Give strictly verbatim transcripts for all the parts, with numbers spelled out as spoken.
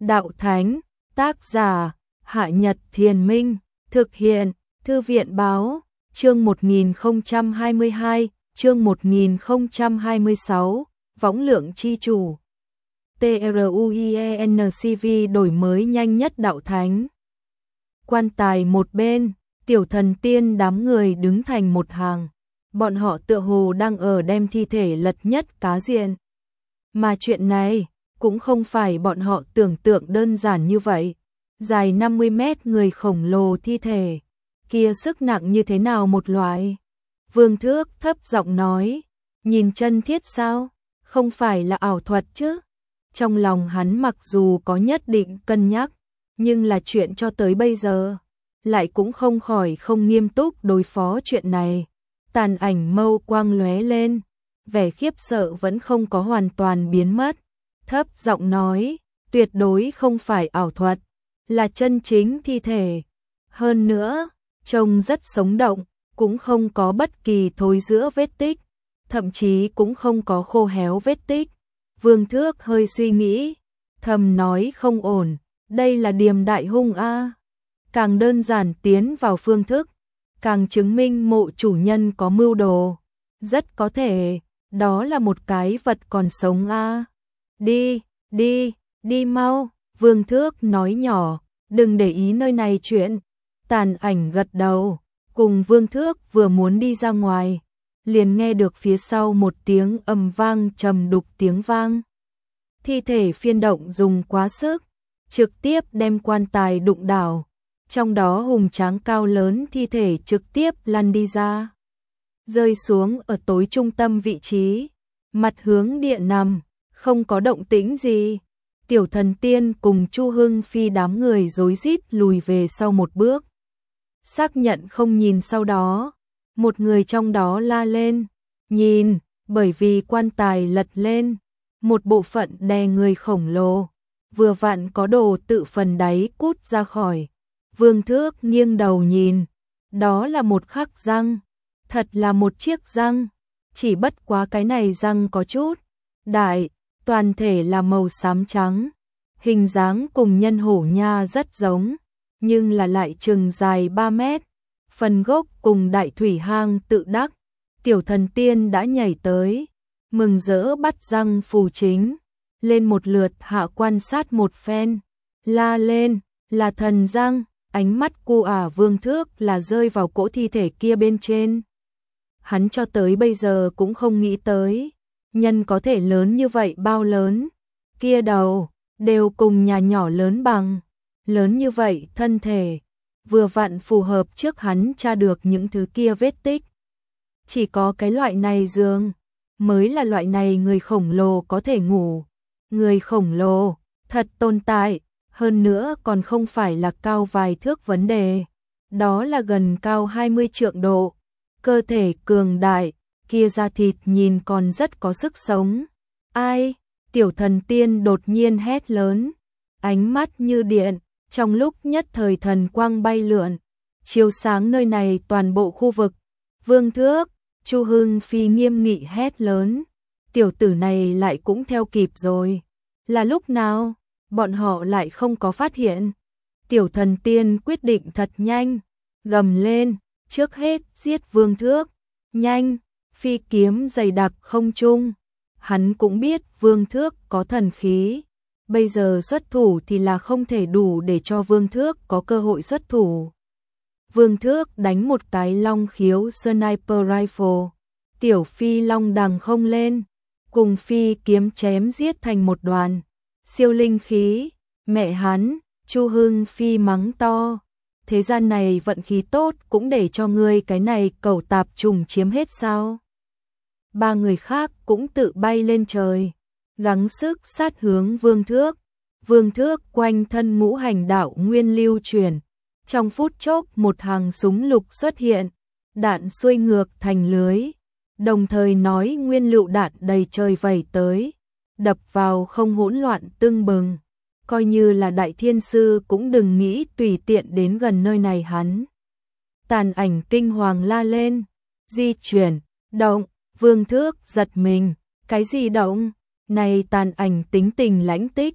Đạo Thánh, tác giả, Hạ Nhật Thiền Minh, thực hiện, Thư viện báo, chương một nghìn không trăm hai mươi hai, chương một nghìn không trăm hai mươi sáu, võng lượng chi chủ. TRUIENCV đổi mới nhanh nhất Đạo Thánh. Quan tài một bên, tiểu thần tiên đám người đứng thành một hàng. Bọn họ tựa hồ đang ở đem thi thể lật nhất cá diện. Mà chuyện này cũng không phải bọn họ tưởng tượng đơn giản như vậy. Dài năm mươi mét người khổng lồ thi thể, kia sức nặng như thế nào một loại. Vương Thước thấp giọng nói, nhìn chân thiết sao, không phải là ảo thuật chứ. Trong lòng hắn mặc dù có nhất định cân nhắc, nhưng là chuyện cho tới bây giờ, lại cũng không khỏi không nghiêm túc đối phó chuyện này. Tàn ảnh mâu quang lóe lên, vẻ khiếp sợ vẫn không có hoàn toàn biến mất. Thấp giọng nói, tuyệt đối không phải ảo thuật, là chân chính thi thể. Hơn nữa, trông rất sống động, cũng không có bất kỳ thối rữa vết tích, thậm chí cũng không có khô héo vết tích. Vương Thước hơi suy nghĩ, thầm nói không ổn, đây là Điềm Đại Hung a. Càng đơn giản tiến vào phương thức, càng chứng minh mộ chủ nhân có mưu đồ. Rất có thể, đó là một cái vật còn sống a. Đi, đi, đi mau, Vương Thước nói nhỏ, đừng để ý nơi này chuyện. Tàn ảnh gật đầu, cùng Vương Thước vừa muốn đi ra ngoài, liền nghe được phía sau một tiếng ầm vang trầm đục tiếng vang. Thi thể phiên động dùng quá sức, trực tiếp đem quan tài đụng đảo. Trong đó hùng tráng cao lớn thi thể trực tiếp lăn đi ra, rơi xuống ở tối trung tâm vị trí, mặt hướng địa nằm, không có động tĩnh gì. Tiểu thần tiên cùng Chu Hưng Phi đám người rối rít lùi về sau một bước. Xác nhận không nhìn sau đó, một người trong đó la lên, nhìn, bởi vì quan tài lật lên, một bộ phận đè người khổng lồ, vừa vặn có đồ tự phần đáy cút ra khỏi. Vương Thước nghiêng đầu nhìn, đó là một khắc răng, thật là một chiếc răng, chỉ bất quá cái này răng có chút đại, toàn thể là màu xám trắng, hình dáng cùng nhân hổ nha rất giống, nhưng là lại chừng dài ba mét, phần gốc cùng đại thủy hang tự đắc. Tiểu thần tiên đã nhảy tới, mừng rỡ bắt răng phù chính, lên một lượt hạ quan sát một phen, la lên, là thần răng. Ánh mắt cu ả Vương Thước là rơi vào cỗ thi thể kia bên trên. Hắn cho tới bây giờ cũng không nghĩ tới, nhân có thể lớn như vậy bao lớn, kia đầu, đều cùng nhà nhỏ lớn bằng, lớn như vậy thân thể, vừa vặn phù hợp trước hắn tra được những thứ kia vết tích. Chỉ có cái loại này giường, mới là loại này người khổng lồ có thể ngủ, người khổng lồ, thật tồn tại. Hơn nữa còn không phải là cao vài thước vấn đề, đó là gần cao hai mươi trượng độ, cơ thể cường đại, kia da thịt nhìn còn rất có sức sống. Ai? Tiểu thần tiên đột nhiên hét lớn, ánh mắt như điện, trong lúc nhất thời thần quang bay lượn, chiếu sáng nơi này toàn bộ khu vực. Vương Thước, Chu Hưng Phi nghiêm nghị hét lớn, tiểu tử này lại cũng theo kịp rồi, là lúc nào? Bọn họ lại không có phát hiện. Tiểu thần tiên quyết định thật nhanh, gầm lên, trước hết giết Vương Thước, nhanh, phi kiếm dày đặc không trung. Hắn cũng biết Vương Thước có thần khí, bây giờ xuất thủ thì là không thể đủ để cho Vương Thước có cơ hội xuất thủ. Vương Thước đánh một cái long khiếu sniper rifle, tiểu phi long đằng không lên, cùng phi kiếm chém giết thành một đoàn. Siêu linh khí, mẹ hắn, Chu Hưng Phi mắng to, thế gian này vận khí tốt cũng để cho ngươi cái này cẩu tạp trùng chiếm hết sao. Ba người khác cũng tự bay lên trời, gắng sức sát hướng Vương Thước. Vương Thước quanh thân ngũ hành đạo nguyên lưu chuyển, trong phút chốc một hàng súng lục xuất hiện, đạn xuôi ngược thành lưới, đồng thời nói nguyên lựu đạn đầy trời vẩy tới, đập vào không hỗn loạn tưng bừng, coi như là đại thiên sư cũng đừng nghĩ tùy tiện đến gần nơi này hắn. Tàn ảnh kinh hoàng la lên, di chuyển, động, Vương Thước giật mình, cái gì động, này tàn ảnh tính tình lãnh tích,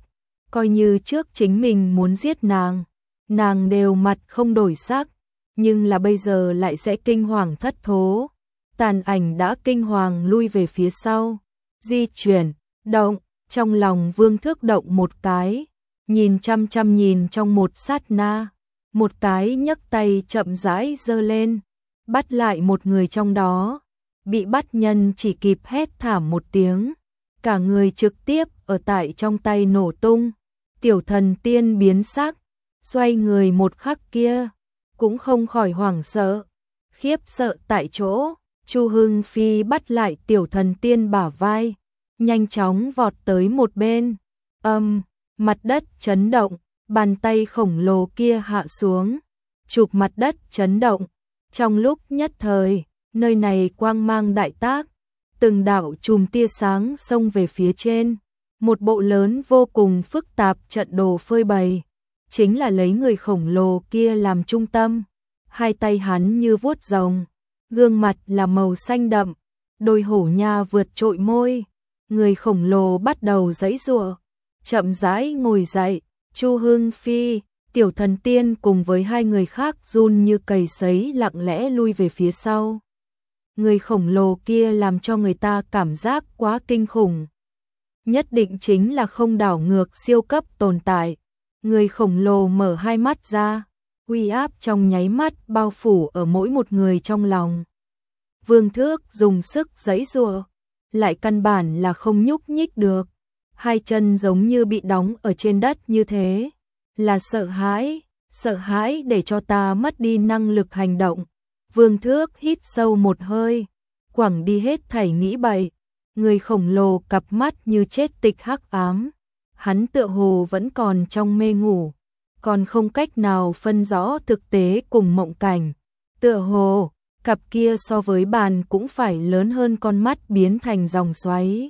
coi như trước chính mình muốn giết nàng, nàng đều mặt không đổi sắc, nhưng là bây giờ lại sẽ kinh hoàng thất thố. Tàn ảnh đã kinh hoàng lui về phía sau, di chuyển, động, trong lòng Vương Thước động một cái, nhìn chăm chăm nhìn trong một sát na, một cái nhấc tay chậm rãi giơ lên, bắt lại một người trong đó, bị bắt nhân chỉ kịp hét thảm một tiếng, cả người trực tiếp ở tại trong tay nổ tung. Tiểu Thần Tiên biến sắc, xoay người một khắc kia, cũng không khỏi hoảng sợ, khiếp sợ tại chỗ. Chu Hưng Phi bắt lại Tiểu Thần Tiên bả vai, nhanh chóng vọt tới một bên. Âm, mặt đất chấn động, bàn tay khổng lồ kia hạ xuống, chụp mặt đất chấn động. Trong lúc nhất thời, nơi này quang mang đại tác, từng đạo chùm tia sáng xông về phía trên. Một bộ lớn vô cùng phức tạp trận đồ phơi bày, chính là lấy người khổng lồ kia làm trung tâm. Hai tay hắn như vuốt rồng, gương mặt là màu xanh đậm, đôi hổ nha vượt trội môi. Người khổng lồ bắt đầu giãy giụa, chậm rãi ngồi dậy. Chu Hưng Phi, Tiểu Thần Tiên cùng với hai người khác run như cầy sấy lặng lẽ lui về phía sau. Người khổng lồ kia làm cho người ta cảm giác quá kinh khủng. Nhất định chính là không đảo ngược siêu cấp tồn tại. Người khổng lồ mở hai mắt ra, uy áp trong nháy mắt bao phủ ở mỗi một người trong lòng. Vương Thước dùng sức giãy giụa, lại căn bản là không nhúc nhích được. Hai chân giống như bị đóng ở trên đất như thế. Là sợ hãi, sợ hãi để cho ta mất đi năng lực hành động. Vương Thước hít sâu một hơi, quẳng đi hết thảy nghĩ bậy. Người khổng lồ cặp mắt như chết tịch hắc ám. Hắn tựa hồ vẫn còn trong mê ngủ, còn không cách nào phân rõ thực tế cùng mộng cảnh. Tựa hồ, cặp kia so với bàn cũng phải lớn hơn con mắt biến thành dòng xoáy.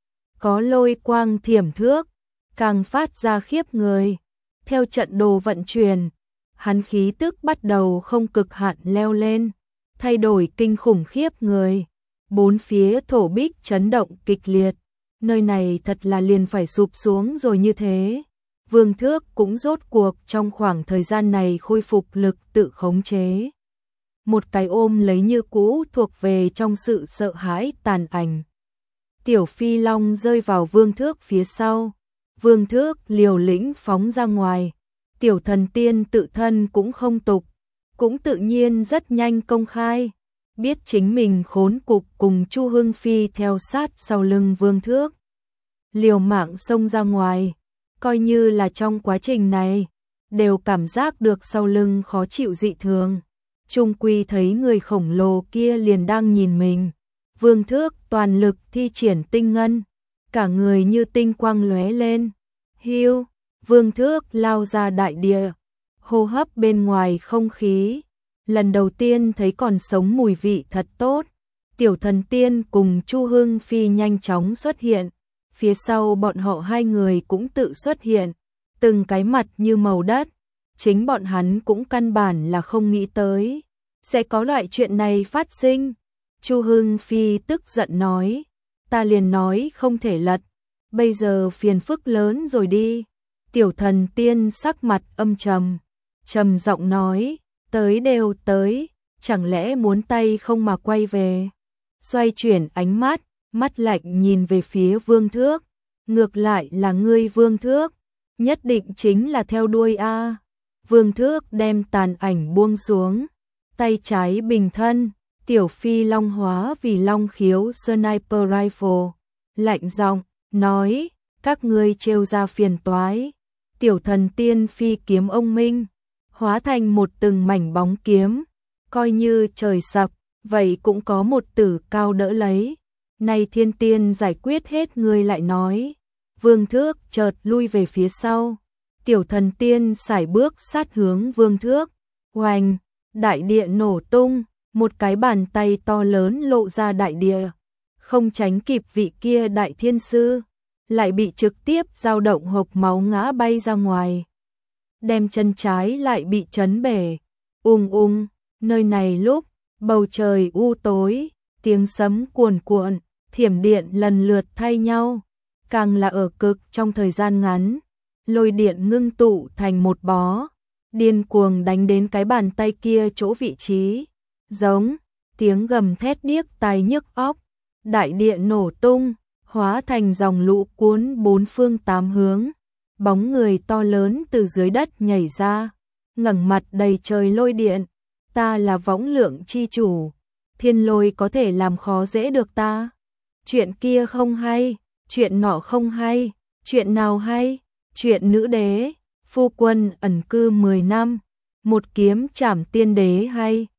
Có lôi quang thiểm thước, càng phát ra khiếp người. Theo trận đồ vận chuyển, hắn khí tức bắt đầu không cực hạn leo lên, thay đổi kinh khủng khiếp người. Bốn phía thổ bích chấn động kịch liệt, nơi này thật là liền phải sụp xuống rồi như thế. Vương Thước cũng rốt cuộc trong khoảng thời gian này khôi phục lực tự khống chế. Một cái ôm lấy như cũ thuộc về trong sự sợ hãi tàn ảnh. Tiểu Phi Long rơi vào Vương Thước phía sau. Vương Thước liều lĩnh phóng ra ngoài. Tiểu Thần Tiên tự thân cũng không tục, cũng tự nhiên rất nhanh công khai. Biết chính mình khốn cục cùng Chu Hưng Phi theo sát sau lưng Vương Thước. Liều mạng xông ra ngoài, coi như là trong quá trình này, đều cảm giác được sau lưng khó chịu dị thường. Trung quy thấy người khổng lồ kia liền đang nhìn mình. Vương Thước toàn lực thi triển tinh ngân, cả người như tinh quang lóe lên. Hiu, Vương Thước lao ra đại địa, hô hấp bên ngoài không khí. Lần đầu tiên thấy còn sống mùi vị thật tốt. Tiểu Thần Tiên cùng Chu Hưng Phi nhanh chóng xuất hiện. Phía sau bọn họ hai người cũng tự xuất hiện. Từng cái mặt như màu đất. Chính bọn hắn cũng căn bản là không nghĩ tới sẽ có loại chuyện này phát sinh. Chu Hưng Phi tức giận nói, ta liền nói không thể lật, bây giờ phiền phức lớn rồi đi. Tiểu Thần Tiên sắc mặt âm trầm, trầm giọng nói, tới đều tới, chẳng lẽ muốn tay không mà quay về. Xoay chuyển ánh mắt, mắt lạnh nhìn về phía Vương Thước, ngược lại là ngươi Vương Thước, nhất định chính là theo đuôi a. Vương Thước đem tàn ảnh buông xuống, tay trái bình thân, Tiểu Phi Long hóa vì Long Khiếu Sniper Rifle, lạnh giọng nói, các ngươi trêu ra phiền toái. Tiểu Thần Tiên phi kiếm ông minh, hóa thành một từng mảnh bóng kiếm, coi như trời sập, vậy cũng có một tử cao đỡ lấy. Này Thiên Tiên giải quyết hết ngươi lại nói. Vương Thước chợt lui về phía sau. Tiểu Thần Tiên sải bước sát hướng Vương Thước. Oanh, đại địa nổ tung, một cái bàn tay to lớn lộ ra đại địa. Không tránh kịp vị kia đại thiên sư, lại bị trực tiếp dao động hộc máu ngã bay ra ngoài. Đem chân trái lại bị chấn bể. Ung ung, nơi này lúc bầu trời u tối, tiếng sấm cuồn cuộn, thiểm điện lần lượt thay nhau, càng là ở cực trong thời gian ngắn, lôi điện ngưng tụ thành một bó, điên cuồng đánh đến cái bàn tay kia chỗ vị trí, giống, tiếng gầm thét điếc tai nhức óc, đại địa nổ tung, hóa thành dòng lũ cuốn bốn phương tám hướng, bóng người to lớn từ dưới đất nhảy ra, ngẩng mặt đầy trời lôi điện, ta là võng lượng chi chủ, thiên lôi có thể làm khó dễ được ta, chuyện kia không hay, chuyện nọ không hay, chuyện nào hay, chuyện nữ đế, phu quân ẩn cư mười năm, một kiếm trảm tiên đế hay.